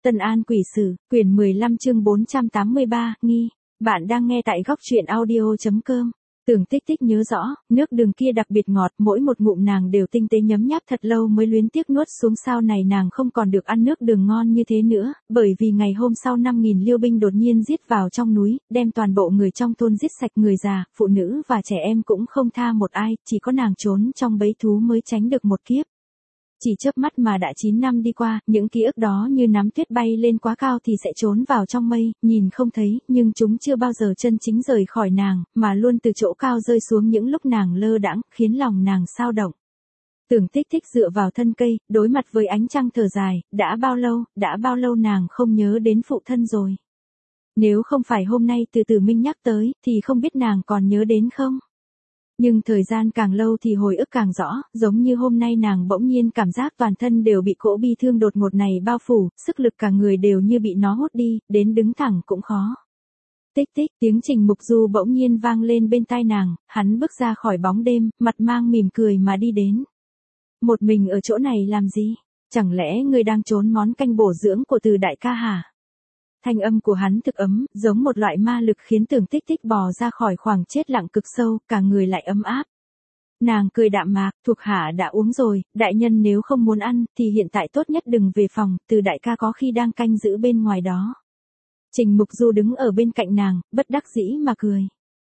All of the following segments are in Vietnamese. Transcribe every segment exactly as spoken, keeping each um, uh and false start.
Tân An Quỷ Sử, quyển mười lăm chương bốn trăm tám mươi ba, nghi. Bạn đang nghe tại góc truyện audio chấm com. Tưởng Tích Tích nhớ rõ, nước đường kia đặc biệt ngọt, mỗi một ngụm nàng đều tinh tế nhấm nháp thật lâu mới luyến tiếc nuốt xuống. Sau này nàng không còn được ăn nước đường ngon như thế nữa, bởi vì ngày hôm sau năm nghìn liêu binh đột nhiên giết vào trong núi, đem toàn bộ người trong thôn giết sạch, người già, phụ nữ và trẻ em cũng không tha một ai, chỉ có nàng trốn trong bẫy thú mới tránh được một kiếp. Chỉ chớp mắt mà đã chín năm đi qua, những ký ức đó như nắm tuyết bay lên quá cao thì sẽ trốn vào trong mây, nhìn không thấy, nhưng chúng chưa bao giờ chân chính rời khỏi nàng, mà luôn từ chỗ cao rơi xuống những lúc nàng lơ đãng, khiến lòng nàng xao động. Tưởng Tích Tích dựa vào thân cây, đối mặt với ánh trăng thở dài, đã bao lâu, đã bao lâu nàng không nhớ đến phụ thân rồi. Nếu không phải hôm nay từ Tử Minh nhắc tới, thì không biết nàng còn nhớ đến không? Nhưng thời gian càng lâu thì hồi ức càng rõ, giống như hôm nay nàng bỗng nhiên cảm giác toàn thân đều bị cỗ bi thương đột ngột này bao phủ, sức lực cả người đều như bị nó hút đi, đến đứng thẳng cũng khó. Tích tích, tiếng Trình Mục Du bỗng nhiên vang lên bên tai nàng, hắn bước ra khỏi bóng đêm, mặt mang mỉm cười mà đi đến. Một mình ở chỗ này làm gì? Chẳng lẽ ngươi đang trốn món canh bổ dưỡng của Từ đại ca hả? Thanh âm của hắn thực ấm, giống một loại ma lực khiến Tưởng Tích Tích bò ra khỏi khoảng chết lặng cực sâu, cả người lại ấm áp. Nàng cười đạm mạc, thuộc hạ đã uống rồi, đại nhân nếu không muốn ăn, thì hiện tại tốt nhất đừng về phòng, Từ đại ca có khi đang canh giữ bên ngoài đó. Trình Mục Du đứng ở bên cạnh nàng, bất đắc dĩ mà cười.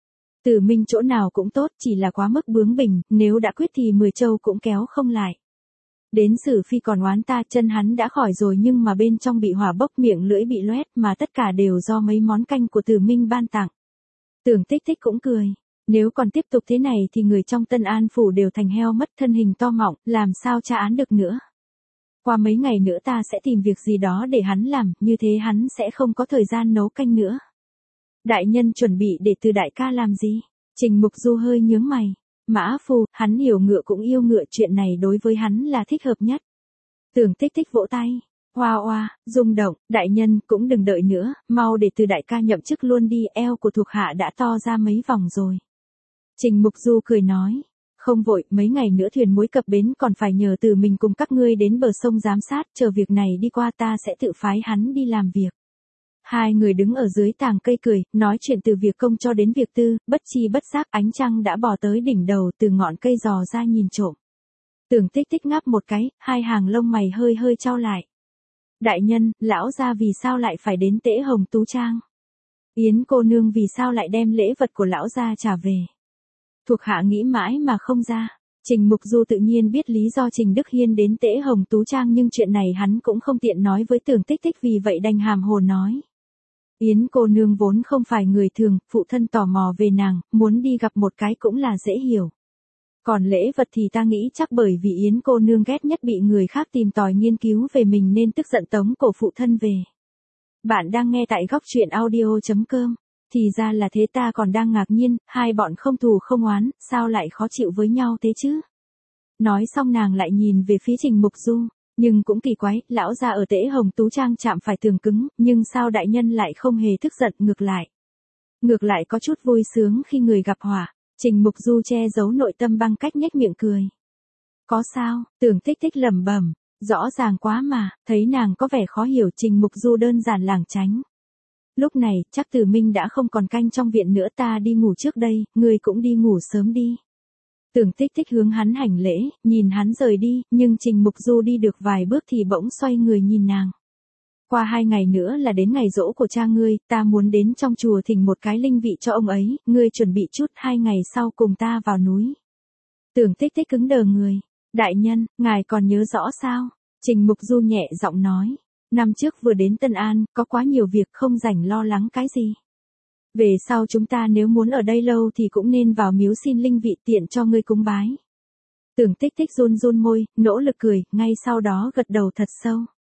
Tử Minh chỗ nào cũng tốt, chỉ là quá mức bướng bỉnh, nếu đã quyết thì mười châu cũng kéo không lại. Đến Sử Phi còn oán ta, chân hắn đã khỏi rồi nhưng mà bên trong bị hỏa bốc, miệng lưỡi bị loét, mà tất cả đều do mấy món canh của Tử Minh ban tặng. Tưởng Tích Tích cũng cười. Nếu còn tiếp tục thế này thì người trong Tân An Phủ đều thành heo mất, thân hình to mọng, làm sao tra án được nữa. Qua mấy ngày nữa ta sẽ tìm việc gì đó để hắn làm, như thế hắn sẽ không có thời gian nấu canh nữa. Đại nhân chuẩn bị để Từ đại ca làm gì? Trình Mục Du hơi nhướng mày. Mã Phu, hắn hiểu ngựa cũng yêu ngựa, chuyện này đối với hắn là thích hợp nhất. Tưởng Tích Tích vỗ tay. Hoa oa, rung động, đại nhân cũng đừng đợi nữa, mau để Từ đại ca nhậm chức luôn đi, eo của thuộc hạ đã to ra mấy vòng rồi. Trình Mục Du cười nói. Không vội, mấy ngày nữa thuyền muối cập bến, còn phải nhờ từ mình cùng các ngươi đến bờ sông giám sát, chờ việc này đi qua ta sẽ tự phái hắn đi làm việc. Hai người đứng ở dưới tàng cây cười, nói chuyện từ việc công cho đến việc tư, bất chi bất giác ánh trăng đã bò tới đỉnh đầu, từ ngọn cây dò ra nhìn trộm. Tưởng Tích Tích ngáp một cái, hai hàng lông mày hơi hơi chau lại. Đại nhân, lão gia vì sao lại phải đến Tễ Hồng Tú Trang? Yến cô nương vì sao lại đem lễ vật của lão gia trả về? Thuộc hạ nghĩ mãi mà không ra. Trình Mục Du tự nhiên biết lý do Trình Đức Hiên đến Tễ Hồng Tú Trang, nhưng chuyện này hắn cũng không tiện nói với Tưởng Tích Tích, vì vậy đành hàm hồ nói. Yến cô nương vốn không phải người thường, phụ thân tò mò về nàng, muốn đi gặp một cái cũng là dễ hiểu. Còn lễ vật thì ta nghĩ chắc bởi vì Yến cô nương ghét nhất bị người khác tìm tòi nghiên cứu về mình nên tức giận tống cổ phụ thân về. Bạn đang nghe tại góc truyện audio chấm com. Thì ra là thế, ta còn đang ngạc nhiên, hai bọn không thù không oán, sao lại khó chịu với nhau thế chứ? Nói xong nàng lại nhìn về phía Trình Mục Du, nhưng cũng kỳ quái, lão gia ở Tễ Hồng Tú Trang chạm phải tường cứng, nhưng sao đại nhân lại không hề tức giận, ngược lại. Ngược lại có chút vui sướng khi người gặp họa. Trình Mục Du che giấu nội tâm bằng cách nhếch miệng cười. Có sao? Tưởng Tích Tích lẩm bẩm, rõ ràng quá mà, thấy nàng có vẻ khó hiểu, Trình Mục Du đơn giản lảng tránh. Lúc này, chắc Tử Minh đã không còn canh trong viện nữa, ta đi ngủ trước đây, ngươi cũng đi ngủ sớm đi. Tưởng Tích Tích hướng hắn hành lễ, nhìn hắn rời đi, nhưng Trình Mục Du đi được vài bước thì bỗng xoay người nhìn nàng. Qua hai ngày nữa là đến ngày giỗ của cha ngươi, ta muốn đến trong chùa thỉnh một cái linh vị cho ông ấy, ngươi chuẩn bị chút, hai ngày sau cùng ta vào núi. Tưởng Tích Tích cứng đờ người. Đại nhân, ngài còn nhớ rõ sao? Trình Mục Du nhẹ giọng nói. Năm trước vừa đến Tân An, có quá nhiều việc không rảnh lo lắng cái gì. Về sau chúng ta nếu muốn ở đây lâu thì cũng nên vào miếu xin linh vị, tiện cho ngươi cúng bái. Tưởng Tích Tích run run môi, nỗ lực cười, ngay sau đó gật đầu thật sâu.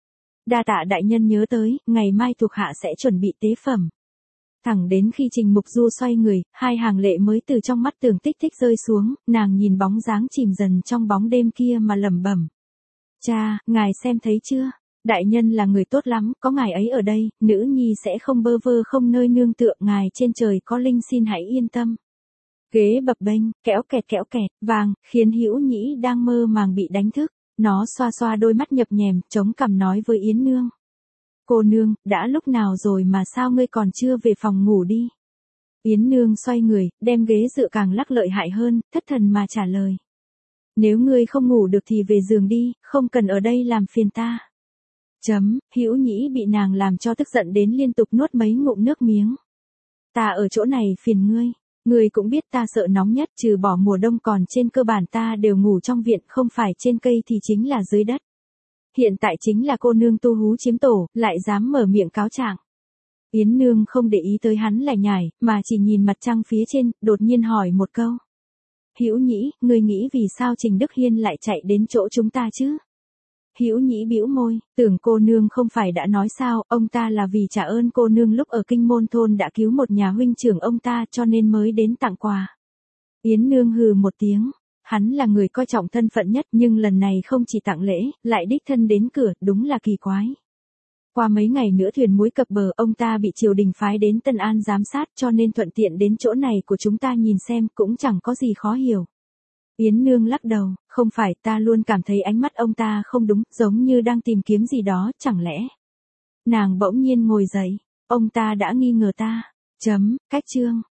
Đa tạ đại nhân nhớ tới, ngày mai thuộc hạ sẽ chuẩn bị tế phẩm. Thẳng đến khi Trình Mục Du xoay người, hai hàng lệ mới từ trong mắt Tưởng Tích Tích rơi xuống, nàng nhìn bóng dáng chìm dần trong bóng đêm kia mà lẩm bẩm. Cha, ngài xem thấy chưa? Đại nhân là người tốt lắm, có ngài ấy ở đây, nữ nhi sẽ không bơ vơ không nơi nương tựa, ngài trên trời có linh, xin hãy yên tâm. Ghế bập bênh, kéo kẹt kéo kẹt, vàng, khiến Hữu Nhĩ đang mơ màng bị đánh thức. Nó xoa xoa đôi mắt nhập nhèm, chống cằm nói với Yến Nương. Cô nương, đã lúc nào rồi mà sao ngươi còn chưa về phòng ngủ đi? Yến Nương xoay người, đem ghế dựa càng lắc lợi hại hơn, thất thần mà trả lời. Nếu ngươi không ngủ được thì về giường đi, không cần ở đây làm phiền ta. Chấm, Hữu Nhĩ bị nàng làm cho tức giận đến liên tục nuốt mấy ngụm nước miếng. Ta ở chỗ này phiền ngươi, ngươi cũng biết ta sợ nóng nhất, trừ bỏ mùa đông còn trên cơ bản ta đều ngủ trong viện, không phải trên cây thì chính là dưới đất. Hiện tại chính là cô nương tu hú chiếm tổ, lại dám mở miệng cáo trạng. Yến Nương không để ý tới hắn lải nhải, mà chỉ nhìn mặt trăng phía trên, đột nhiên hỏi một câu. Hữu Nhĩ, ngươi nghĩ vì sao Trình Đức Hiên lại chạy đến chỗ chúng ta chứ? Hữu Nhĩ bĩu môi, tưởng cô nương không phải đã nói sao, ông ta là vì trả ơn cô nương lúc ở Kinh Môn thôn đã cứu một nhà huynh trưởng ông ta cho nên mới đến tặng quà. Yến Nương hừ một tiếng, hắn là người coi trọng thân phận nhất nhưng lần này không chỉ tặng lễ, lại đích thân đến cửa, đúng là kỳ quái. Qua mấy ngày nữa thuyền muối cập bờ, ông ta bị triều đình phái đến Tân An giám sát cho nên thuận tiện đến chỗ này của chúng ta nhìn xem, cũng chẳng có gì khó hiểu. Yến Nương lắc đầu, không phải, ta luôn cảm thấy ánh mắt ông ta không đúng, giống như đang tìm kiếm gì đó, chẳng lẽ. Nàng bỗng nhiên ngồi dậy, ông ta đã nghi ngờ ta. Chấm, cách chương.